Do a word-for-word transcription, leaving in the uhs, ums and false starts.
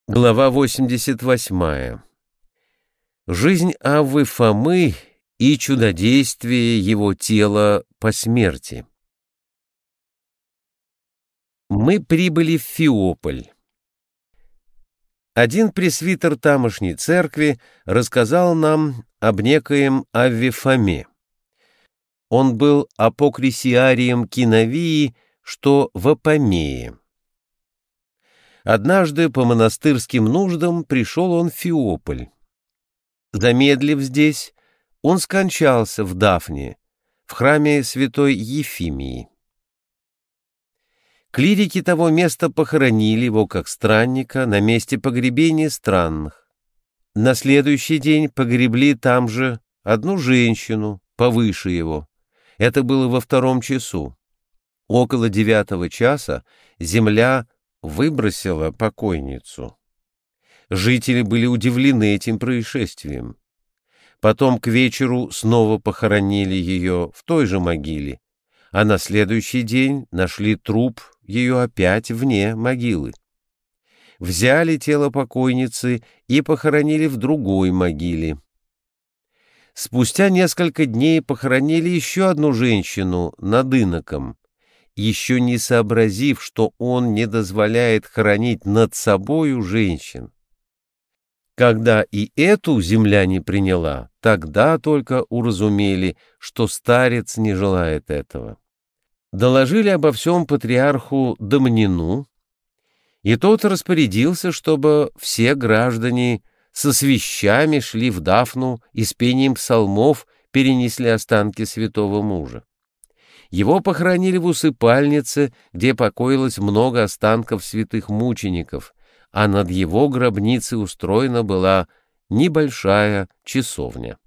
Глава восемьдесят восьмая. Жизнь Аввы Фомы и чудодействие его тела по смерти. Мы прибыли в Феополь. Один пресвитер тамошней церкви рассказал нам об некоем Авве Фоме. Он был апокрисиарием Киновии, что в Апамее. Однажды по монастырским нуждам пришел он в Феополь. Замедлив здесь, он скончался в Дафне, в храме святой Ефимии. Клирики того места похоронили его как странника на месте погребения странных. На следующий день погребли там же одну женщину, повыше его. Это было во втором часу. Около девятого часа земля выбросила покойницу. Жители были удивлены этим происшествием. Потом к вечеру снова похоронили ее в той же могиле, а на следующий день нашли труп ее опять вне могилы. Взяли тело покойницы и похоронили в другой могиле. Спустя несколько дней похоронили еще одну женщину над иноком, еще не сообразив, что он не дозволяет хоронить над собою женщин. Когда и эту земля не приняла, тогда только уразумели, что старец не желает этого. Доложили обо всем патриарху Домнину, и тот распорядился, чтобы все граждане со свещами шли в Дафну и с пением псалмов перенесли останки святого мужа. Его похоронили в усыпальнице, где покоилось много останков святых мучеников, а над его гробницей устроена была небольшая часовня.